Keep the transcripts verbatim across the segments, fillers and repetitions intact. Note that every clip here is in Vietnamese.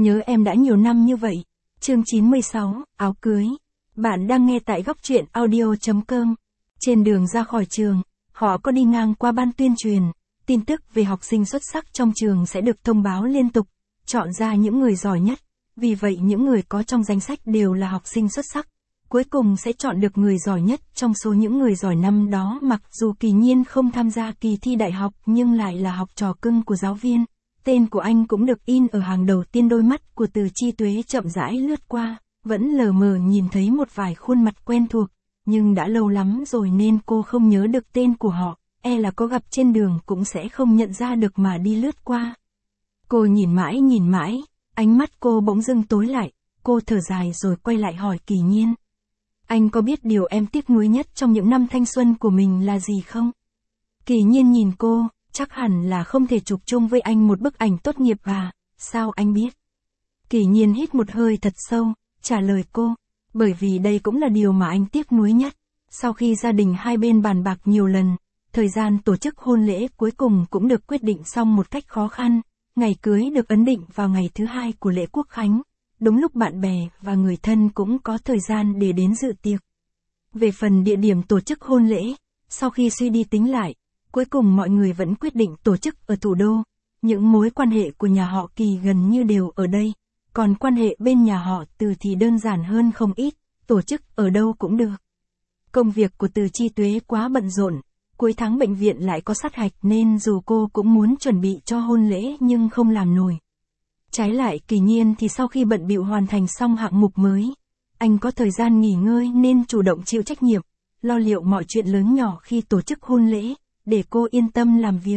Nhớ em đã nhiều năm như vậy. Chương chín mươi sáu, áo cưới. Bạn đang nghe tại góc truyện audio chấm com. Trên đường ra khỏi trường, họ có đi ngang qua ban tuyên truyền. Tin tức về học sinh xuất sắc trong trường sẽ được thông báo liên tục, chọn ra những người giỏi nhất. Vì vậy những người có trong danh sách đều là học sinh xuất sắc. Cuối cùng sẽ chọn được người giỏi nhất trong số những người giỏi năm đó, mặc dù Kỳ Nhiên không tham gia kỳ thi đại học nhưng lại là học trò cưng của giáo viên. Tên của anh cũng được in ở hàng đầu tiên. Đôi mắt của Từ Chi Tuế chậm rãi lướt qua, vẫn lờ mờ nhìn thấy một vài khuôn mặt quen thuộc, nhưng đã lâu lắm rồi nên cô không nhớ được tên của họ, e là có gặp trên đường cũng sẽ không nhận ra được mà đi lướt qua. Cô nhìn mãi nhìn mãi, ánh mắt cô bỗng dưng tối lại, cô thở dài rồi quay lại hỏi Kỳ Nhiên. Anh có biết điều em tiếc nuối nhất trong những năm thanh xuân của mình là gì không? Kỳ Nhiên nhìn cô, chắc hẳn là không thể chụp chung với anh một bức ảnh tốt nghiệp à, sao anh biết? Kỳ Nhiên hít một hơi thật sâu, trả lời cô, bởi vì đây cũng là điều mà anh tiếc nuối nhất. Sau khi gia đình hai bên bàn bạc nhiều lần, thời gian tổ chức hôn lễ cuối cùng cũng được quyết định xong một cách khó khăn, ngày cưới được ấn định vào ngày thứ hai của lễ quốc khánh, đúng lúc bạn bè và người thân cũng có thời gian để đến dự tiệc. Về phần địa điểm tổ chức hôn lễ, sau khi suy đi tính lại, cuối cùng mọi người vẫn quyết định tổ chức ở thủ đô. Những mối quan hệ của nhà họ Kỳ gần như đều ở đây, còn quan hệ bên nhà họ Từ thì đơn giản hơn không ít, tổ chức ở đâu cũng được. Công việc của Từ Chi Tuế quá bận rộn, cuối tháng bệnh viện lại có sát hạch nên dù cô cũng muốn chuẩn bị cho hôn lễ nhưng không làm nổi. Trái lại Kỳ Nhiên thì sau khi bận bịu hoàn thành xong hạng mục mới, anh có thời gian nghỉ ngơi nên chủ động chịu trách nhiệm, lo liệu mọi chuyện lớn nhỏ khi tổ chức hôn lễ, để cô yên tâm làm việc.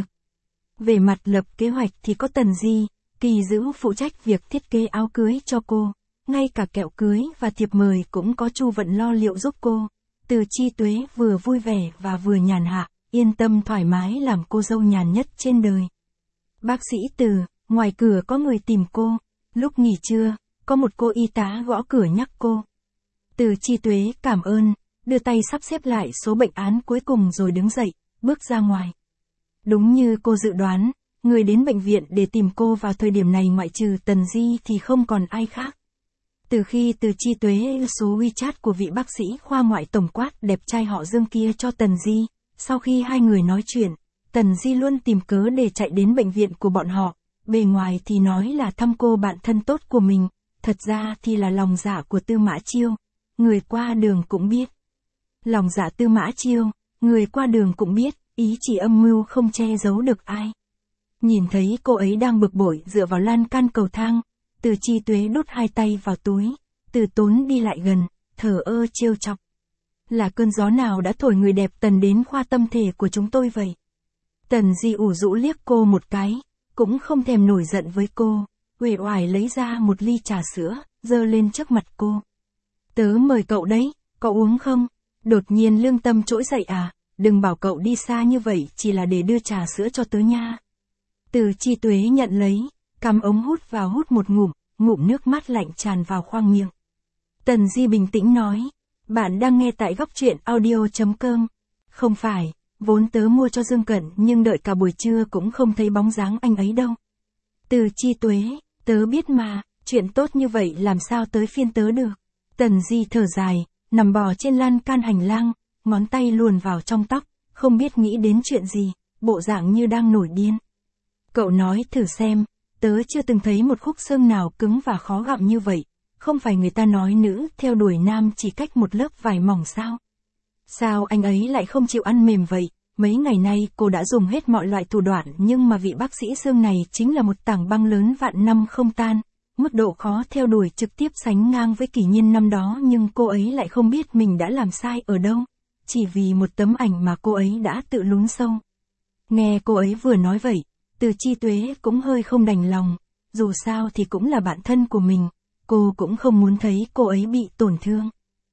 Về mặt lập kế hoạch thì có Tần Di, Kỳ Dữ phụ trách việc thiết kế áo cưới cho cô, ngay cả kẹo cưới và thiệp mời cũng có Chu Vận lo liệu giúp cô. Từ Chi Tuế vừa vui vẻ và vừa nhàn hạ, yên tâm thoải mái làm cô dâu nhàn nhất trên đời. Bác sĩ Từ, ngoài cửa có người tìm cô, lúc nghỉ trưa, có một cô y tá gõ cửa nhắc cô. Từ Chi Tuế cảm ơn, đưa tay sắp xếp lại số bệnh án cuối cùng rồi đứng dậy, bước ra ngoài. Đúng như cô dự đoán, người đến bệnh viện để tìm cô vào thời điểm này ngoại trừ Tần Di thì không còn ai khác. Từ khi Từ Chi Tuế số WeChat của vị bác sĩ khoa ngoại tổng quát đẹp trai họ Dương kia cho Tần Di, sau khi hai người nói chuyện, Tần Di luôn tìm cớ để chạy đến bệnh viện của bọn họ, bề ngoài thì nói là thăm cô bạn thân tốt của mình, thật ra thì là lòng dạ của Tư Mã Chiêu, người qua đường cũng biết. Lòng dạ Tư Mã Chiêu, người qua đường cũng biết, ý chỉ âm mưu không che giấu được ai. Nhìn thấy cô ấy đang bực bội dựa vào lan can cầu thang, Từ Chi Tuế đút hai tay vào túi, từ tốn đi lại gần, thờ ơ trêu chọc. Là cơn gió nào đã thổi người đẹp Tần đến khoa tâm thể của chúng tôi vậy? Tần Di ủ rũ liếc cô một cái, cũng không thèm nổi giận với cô, uể oải lấy ra một ly trà sữa, dơ lên trước mặt cô. Tớ mời cậu đấy, có uống không? Đột nhiên lương tâm trỗi dậy à, đừng bảo cậu đi xa như vậy chỉ là để đưa trà sữa cho tớ nha. Từ Chi Tuế nhận lấy, cắm ống hút vào hút một ngụm, ngụm nước mát lạnh tràn vào khoang miệng. Tần Di bình tĩnh nói, bạn đang nghe tại góc truyện audio chấm com. Không phải, vốn tớ mua cho Dương Cận nhưng đợi cả buổi trưa cũng không thấy bóng dáng anh ấy đâu. Từ Chi Tuế, tớ biết mà, chuyện tốt như vậy làm sao tới phiên tớ được. Tần Di thở dài, nằm bò trên lan can hành lang, ngón tay luồn vào trong tóc, không biết nghĩ đến chuyện gì, bộ dạng như đang nổi điên. Cậu nói thử xem, tớ chưa từng thấy một khúc xương nào cứng và khó gặm như vậy, không phải người ta nói nữ theo đuổi nam chỉ cách một lớp vải mỏng sao? Sao anh ấy lại không chịu ăn mềm vậy? Mấy ngày nay cô đã dùng hết mọi loại thủ đoạn nhưng mà vị bác sĩ xương này chính là một tảng băng lớn vạn năm không tan. Mức độ khó theo đuổi trực tiếp sánh ngang với Kỳ Nhiên năm đó nhưng cô ấy lại không biết mình đã làm sai ở đâu. Chỉ vì một tấm ảnh mà cô ấy đã tự lún sâu. Nghe cô ấy vừa nói vậy, Từ Chi Tuế cũng hơi không đành lòng. Dù sao thì cũng là bạn thân của mình, cô cũng không muốn thấy cô ấy bị tổn thương.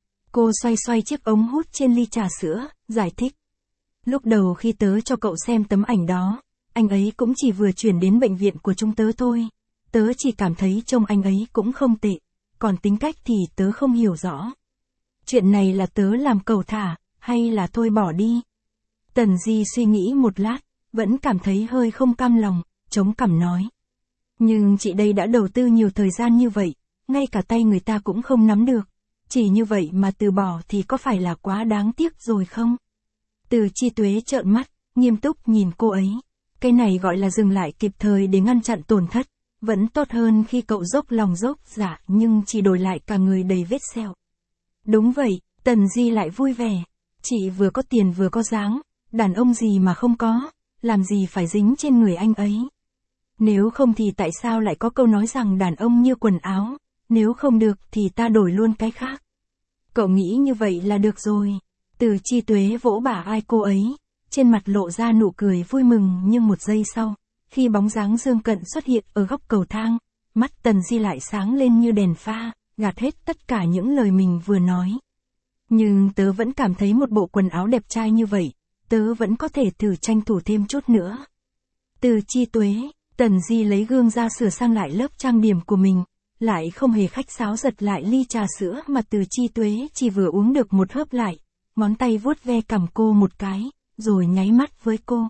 Cô xoay xoay chiếc ống hút trên ly trà sữa, giải thích. Lúc đầu khi tớ cho cậu xem tấm ảnh đó, anh ấy cũng chỉ vừa chuyển đến bệnh viện của chúng tớ thôi. Tớ chỉ cảm thấy trông anh ấy cũng không tệ, còn tính cách thì tớ không hiểu rõ. Chuyện này là tớ làm cầu thả, hay là thôi bỏ đi? Tần Di suy nghĩ một lát, vẫn cảm thấy hơi không cam lòng, chống cằm nói. Nhưng chị đây đã đầu tư nhiều thời gian như vậy, ngay cả tay người ta cũng không nắm được. Chỉ như vậy mà từ bỏ thì có phải là quá đáng tiếc rồi không? Từ Chi Tuế trợn mắt, nghiêm túc nhìn cô ấy. Cái này gọi là dừng lại kịp thời để ngăn chặn tổn thất. Vẫn tốt hơn khi cậu dốc lòng dốc dạ nhưng chỉ đổi lại cả người đầy vết sẹo. Đúng vậy, Tần Di lại vui vẻ. Chị vừa có tiền vừa có dáng, đàn ông gì mà không có, làm gì phải dính trên người anh ấy. Nếu không thì tại sao lại có câu nói rằng đàn ông như quần áo, nếu không được thì ta đổi luôn cái khác. Cậu nghĩ như vậy là được rồi. Từ Chi Tuế vỗ bả vai cô ấy, trên mặt lộ ra nụ cười vui mừng nhưng một giây sau, khi bóng dáng Dương Cận xuất hiện ở góc cầu thang, mắt Tần Di lại sáng lên như đèn pha, gạt hết tất cả những lời mình vừa nói. Nhưng tớ vẫn cảm thấy một bộ quần áo đẹp trai như vậy, tớ vẫn có thể thử tranh thủ thêm chút nữa. Từ Chi Tuế, Tần Di lấy gương ra sửa sang lại lớp trang điểm của mình, lại không hề khách sáo giật lại ly trà sữa mà Từ Chi Tuế chỉ vừa uống được một hớp lại, ngón tay vuốt ve cằm cô một cái, rồi nháy mắt với cô.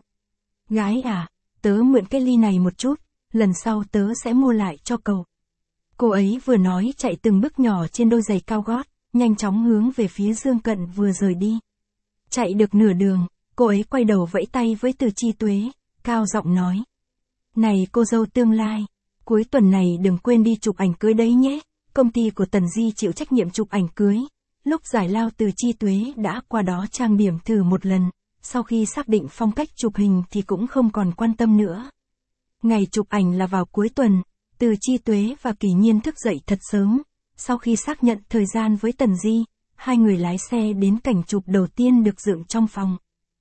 Gái à, tớ mượn cái ly này một chút, lần sau tớ sẽ mua lại cho cậu. Cô ấy vừa nói chạy từng bước nhỏ trên đôi giày cao gót, nhanh chóng hướng về phía Dương Cận vừa rời đi. Chạy được nửa đường, cô ấy quay đầu vẫy tay với Từ Chi Tuế, cao giọng nói. Này cô dâu tương lai, cuối tuần này đừng quên đi chụp ảnh cưới đấy nhé, công ty của Tần Di chịu trách nhiệm chụp ảnh cưới. Lúc giải lao Từ Chi Tuế đã qua đó trang điểm thử một lần, sau khi xác định phong cách chụp hình thì cũng không còn quan tâm nữa. Ngày chụp ảnh là vào cuối tuần, Từ Chi Tuế và Kỳ Nhiên thức dậy thật sớm, sau khi xác nhận thời gian với Tần Di, hai người lái xe đến cảnh chụp đầu tiên được dựng trong phòng.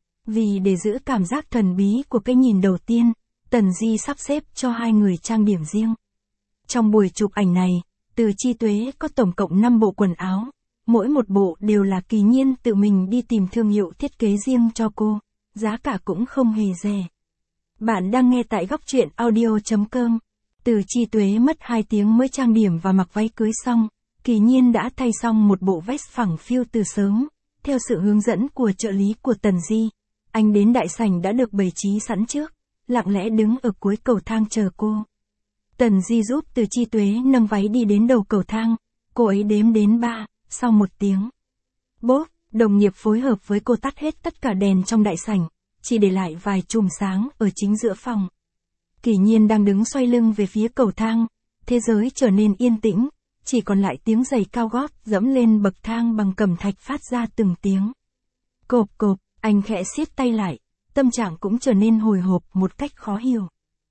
Vì để giữ cảm giác thần bí của cái nhìn đầu tiên, Tần Di sắp xếp cho hai người trang điểm riêng. Trong buổi chụp ảnh này, Từ Chi Tuế có tổng cộng năm bộ quần áo, mỗi một bộ đều là Kỳ Nhiên tự mình đi tìm thương hiệu thiết kế riêng cho cô, giá cả cũng không hề rẻ. Bạn đang nghe tại góc truyện audio chấm com. Từ Chi Tuế mất hai tiếng mới trang điểm và mặc váy cưới xong, Kỳ Nhiên đã thay xong một bộ vest phẳng phiu từ sớm, theo sự hướng dẫn của trợ lý của Tần Di. Anh đến đại sảnh đã được bày trí sẵn trước, lặng lẽ đứng ở cuối cầu thang chờ cô. Tần Di giúp Từ Chi Tuế nâng váy đi đến đầu cầu thang, cô ấy đếm đến ba, sau một tiếng. Bốp, đồng nghiệp phối hợp với cô tắt hết tất cả đèn trong đại sảnh, chỉ để lại vài chùm sáng ở chính giữa phòng. Kỳ Nhiên đang đứng xoay lưng về phía cầu thang, thế giới trở nên yên tĩnh, chỉ còn lại tiếng giày cao gót dẫm lên bậc thang bằng cẩm thạch phát ra từng tiếng. Cộp cộp, anh khẽ siết tay lại, tâm trạng cũng trở nên hồi hộp một cách khó hiểu.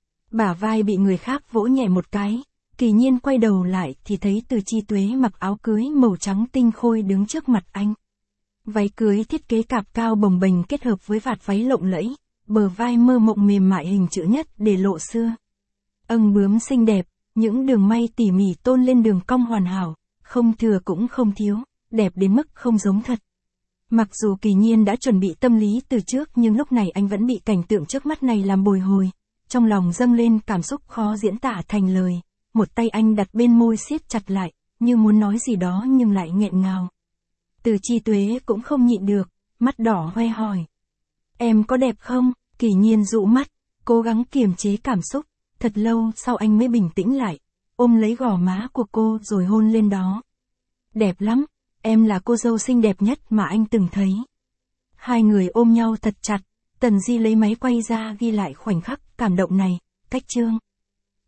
Bả vai bị người khác vỗ nhẹ một cái, Kỳ Nhiên quay đầu lại thì thấy Từ Chi Tuế mặc áo cưới màu trắng tinh khôi đứng trước mặt anh. Váy cưới thiết kế cạp cao bồng bềnh kết hợp với vạt váy lộng lẫy, bờ vai mơ mộng mềm mại hình chữ nhất để lộ xưa. Âng bướm xinh đẹp, những đường may tỉ mỉ tôn lên đường cong hoàn hảo, không thừa cũng không thiếu, đẹp đến mức không giống thật. Mặc dù Kỳ Nhiên đã chuẩn bị tâm lý từ trước nhưng lúc này anh vẫn bị cảnh tượng trước mắt này làm bồi hồi, trong lòng dâng lên cảm xúc khó diễn tả thành lời, một tay anh đặt bên môi siết chặt lại, như muốn nói gì đó nhưng lại nghẹn ngào. Từ Chi Tuế cũng không nhịn được, mắt đỏ hoe hỏi. Em có đẹp không? Kỳ Nhiên dụ mắt, cố gắng kiềm chế cảm xúc, thật lâu sau anh mới bình tĩnh lại, ôm lấy gò má của cô rồi hôn lên đó. Đẹp lắm, em là cô dâu xinh đẹp nhất mà anh từng thấy. Hai người ôm nhau thật chặt, Tần Di lấy máy quay ra ghi lại khoảnh khắc cảm động này, cách chương.